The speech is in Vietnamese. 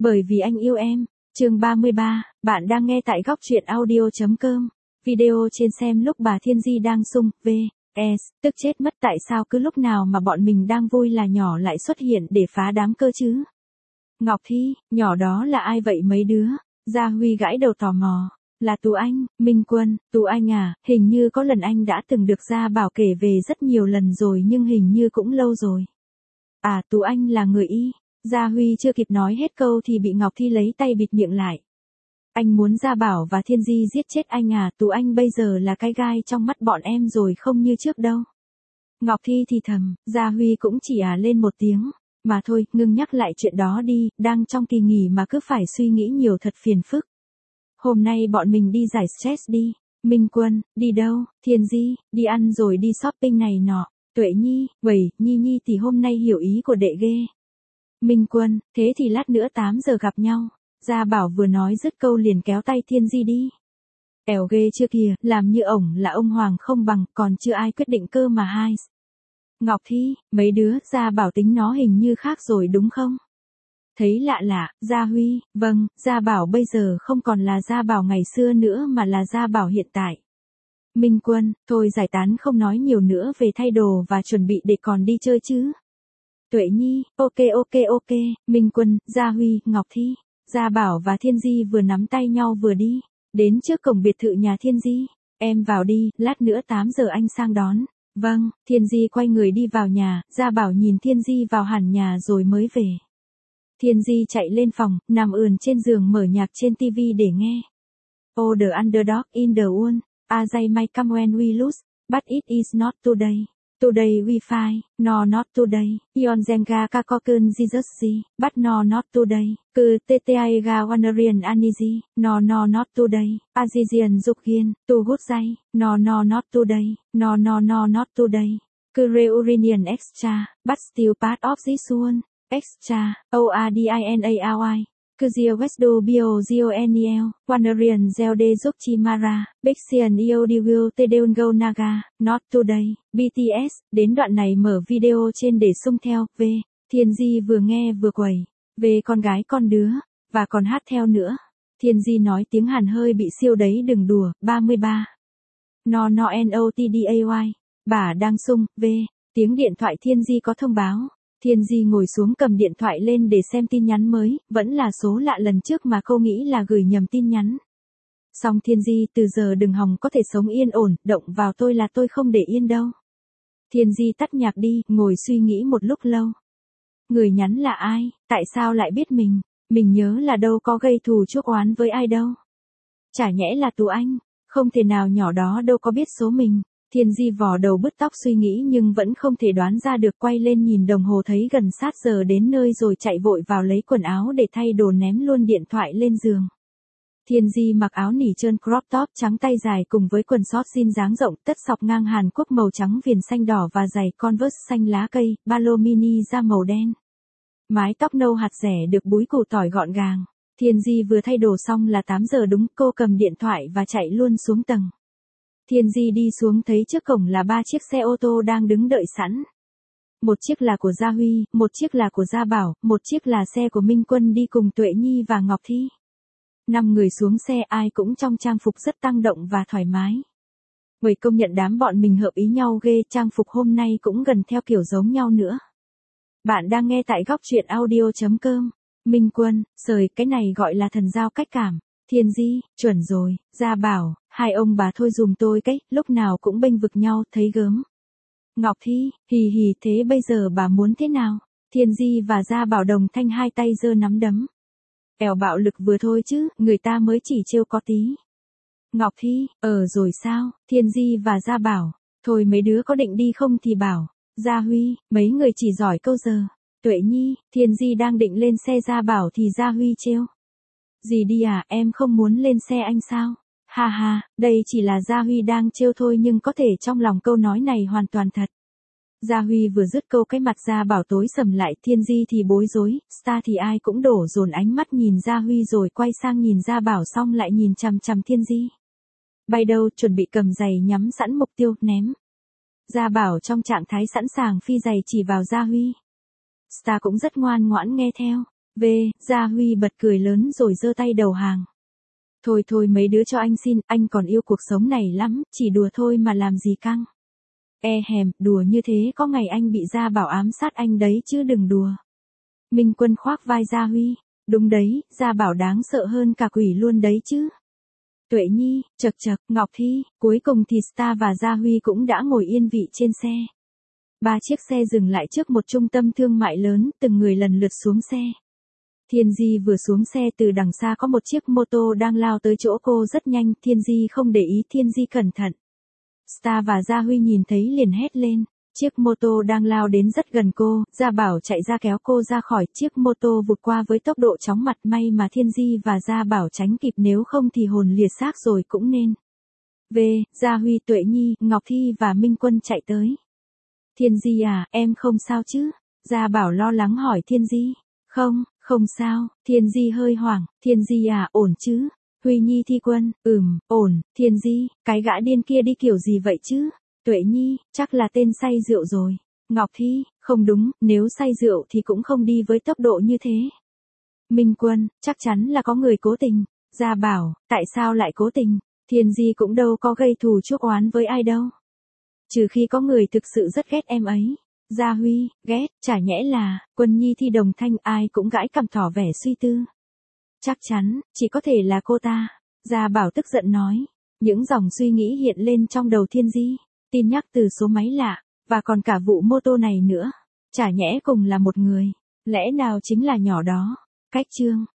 Bởi vì anh yêu em. Chương 33, bạn đang nghe tại góc truyện audio.com. Video trên xem lúc bà Thiên Di đang sung, vs, tức chết mất tại sao cứ lúc nào mà bọn mình đang vui là nhỏ lại xuất hiện để phá đám cơ chứ. Ngọc Thi, nhỏ đó là ai vậy mấy đứa? Gia Huy gãi đầu tò mò. Là Tú Anh, Minh Quân, Tú Anh à, hình như có lần anh đã từng được Gia Bảo kể về rất nhiều lần rồi nhưng hình như cũng lâu rồi. À, Tú Anh là người Y. Gia Huy chưa kịp nói hết câu thì bị Ngọc Thi lấy tay bịt miệng lại. Anh muốn Gia Bảo và Thiên Di giết chết anh à, Tú Anh bây giờ là cái gai trong mắt bọn em rồi không như trước đâu. Ngọc Thi thì thầm, Gia Huy cũng chỉ lên một tiếng. Mà thôi, ngưng nhắc lại chuyện đó đi, đang trong kỳ nghỉ mà cứ phải suy nghĩ nhiều thật phiền phức. Hôm nay bọn mình đi giải stress đi. Minh Quân, đi đâu? Thiên Di, đi ăn rồi đi shopping này nọ. Tuệ Nhi, Nhi thì hôm nay hiểu ý của đệ ghê. Minh Quân, thế thì lát nữa 8 giờ gặp nhau. Gia Bảo vừa nói dứt câu liền kéo tay Thiên Di đi. Ẻo ghê chưa kìa, làm như ổng là ông Hoàng không bằng, còn chưa ai quyết định cơ mà hai. Ngọc Thi, mấy đứa, Gia Bảo tính nó hình như khác rồi đúng không? Thấy lạ lạ, Gia Huy, vâng, Gia Bảo bây giờ không còn là Gia Bảo ngày xưa nữa mà là Gia Bảo hiện tại. Minh Quân, thôi giải tán không nói nhiều nữa về thay đồ và chuẩn bị để còn đi chơi chứ. Tuệ Nhi, ok, Minh Quân, Gia Huy, Ngọc Thi, Gia Bảo và Thiên Di vừa nắm tay nhau vừa đi, đến trước cổng biệt thự nhà Thiên Di, em vào đi, lát nữa 8 giờ anh sang đón. Vâng, Thiên Di quay người đi vào nhà, Gia Bảo nhìn Thiên Di vào hẳn nhà rồi mới về. Thiên Di chạy lên phòng, nằm ườn trên giường mở nhạc trên TV để nghe. Oh the underdog in the world, they may come when we lose, but it is not today. Today we fight, no not today. Ion Zenga Kakokun Jesus, but no not today. Cứ Ttaiga Wanerian Aniji, no not today. Azizian Zukian, tu good day, no not today. No not today. Cứ Reurinian Extra, but still part of this one. Extra, ORDINARY. Kuzia Westdo Bio Gionel, Wanerian Zelde Zukchimara, Bexian Iodiwil Tedeungo Naga, Not Today, BTS, đến đoạn này mở video trên để xung theo, Thiên Di vừa nghe vừa quẩy, con gái con đứa, và còn hát theo nữa. Thiên Di nói tiếng Hàn hơi bị siêu đấy đừng đùa, 33. No NOTDAY, bà đang sung, tiếng điện thoại Thiên Di có thông báo. Thiên Di ngồi xuống cầm điện thoại lên để xem tin nhắn mới, vẫn là số lạ lần trước mà cô nghĩ là gửi nhầm tin nhắn. Xong Thiên Di từ giờ đừng hòng có thể sống yên ổn, động vào tôi là tôi không để yên đâu. Thiên Di tắt nhạc đi, ngồi suy nghĩ một lúc lâu. Người nhắn là ai, tại sao lại biết mình nhớ là đâu có gây thù chuốc oán với ai đâu. Chả nhẽ là Tú Anh, không thể nào nhỏ đó đâu có biết số mình. Thiên Di vò đầu bứt tóc suy nghĩ nhưng vẫn không thể đoán ra được, quay lên nhìn đồng hồ thấy gần sát giờ đến nơi rồi chạy vội vào lấy quần áo để thay đồ ném luôn điện thoại lên giường. Thiên Di mặc áo nỉ trơn crop top trắng tay dài cùng với quần short jean dáng rộng, tất sọc ngang Hàn Quốc màu trắng viền xanh đỏ và giày Converse xanh lá cây, ba lô mini da màu đen. Mái tóc nâu hạt rẻ được búi củ tỏi gọn gàng. Thiên Di vừa thay đồ xong là 8 giờ đúng, cô cầm điện thoại và chạy luôn xuống tầng. Thiên Di đi xuống thấy trước cổng là 3 chiếc xe ô tô đang đứng đợi sẵn. Một chiếc là của Gia Huy, một chiếc là của Gia Bảo, một chiếc là xe của Minh Quân đi cùng Tuệ Nhi và Ngọc Thi. 5 người xuống xe ai cũng trong trang phục rất tăng động và thoải mái. Bởi công nhận đám bọn mình hợp ý nhau ghê, trang phục hôm nay cũng gần theo kiểu giống nhau nữa. Bạn đang nghe tại góc truyện audio.com. Minh Quân, sời, cái này gọi là thần giao cách cảm. Thiên Di, chuẩn rồi, Gia Bảo, hai ông bà thôi dùm tôi cái, lúc nào cũng bênh vực nhau, thấy gớm. Ngọc Thi, hì thế bây giờ bà muốn thế nào? Thiên Di và Gia Bảo đồng thanh hai tay giơ nắm đấm. Ẻo bạo lực vừa thôi chứ, người ta mới chỉ trêu có tí. Ngọc Thi, rồi sao? Thiên Di và Gia Bảo, thôi mấy đứa có định đi không thì bảo. Gia Huy, mấy người chỉ giỏi câu giờ. Tuệ Nhi, Thiên Di đang định lên xe Gia Bảo thì Gia Huy trêu. Gì đi à, em không muốn lên xe anh sao? Ha, đây chỉ là Gia Huy đang trêu thôi nhưng có thể trong lòng câu nói này hoàn toàn thật. Gia Huy vừa dứt câu cái mặt Gia Bảo tối sầm lại, Thiên Di thì bối rối, Star thì ai cũng đổ dồn ánh mắt nhìn Gia Huy rồi quay sang nhìn Gia Bảo xong lại nhìn chằm chằm Thiên Di. Bay đâu chuẩn bị cầm giày nhắm sẵn mục tiêu, ném. Gia Bảo trong trạng thái sẵn sàng phi giày chỉ vào Gia Huy. Star cũng rất ngoan ngoãn nghe theo. Gia Huy bật cười lớn rồi giơ tay đầu hàng. Thôi thôi mấy đứa cho anh xin, anh còn yêu cuộc sống này lắm, chỉ đùa thôi mà làm gì căng. Đùa như thế có ngày anh bị Gia Bảo ám sát anh đấy chứ đừng đùa. Minh Quân khoác vai Gia Huy. Đúng đấy, Gia Bảo đáng sợ hơn cả quỷ luôn đấy chứ. Tuệ Nhi, chật chật, Ngọc Thi, cuối cùng thì Star và Gia Huy cũng đã ngồi yên vị trên xe. 3 chiếc xe dừng lại trước một trung tâm thương mại lớn, từng người lần lượt xuống xe. Thiên Di vừa xuống xe, từ đằng xa có một chiếc mô tô đang lao tới chỗ cô rất nhanh, Thiên Di không để ý, Thiên Di cẩn thận. Star và Gia Huy nhìn thấy liền hét lên. Chiếc mô tô đang lao đến rất gần cô, Gia Bảo chạy ra kéo cô ra khỏi, chiếc mô tô vụt qua với tốc độ chóng mặt, may mà Thiên Di và Gia Bảo tránh kịp, nếu không thì hồn liệt xác rồi cũng nên. Gia Huy, Tuệ Nhi, Ngọc Thi và Minh Quân chạy tới. Thiên Di à, em không sao chứ? Gia Bảo lo lắng hỏi Thiên Di. Không sao, Thiên Di hơi hoảng, Thiên Di à, ổn chứ? Huy Nhi, Thi Quân, ổn, Thiên Di, cái gã điên kia đi kiểu gì vậy chứ? Tuệ Nhi, chắc là tên say rượu rồi. Ngọc Thi, không đúng, nếu say rượu thì cũng không đi với tốc độ như thế. Minh Quân, chắc chắn là có người cố tình. Gia Bảo, tại sao lại cố tình? Thiên Di cũng đâu có gây thù chuốc oán với ai đâu. Trừ khi có người thực sự rất ghét em ấy. Gia Huy, ghét, chả nhẽ là, Quân Nhi, Thi đồng thanh, ai cũng gãi cằm tỏ vẻ suy tư. Chắc chắn, chỉ có thể là cô ta. Gia Bảo tức giận nói. Những dòng suy nghĩ hiện lên trong đầu Thiên Di. Tin nhắc từ số máy lạ, và còn cả vụ mô tô này nữa. Chả nhẽ cùng là một người, lẽ nào chính là nhỏ đó. Cách chương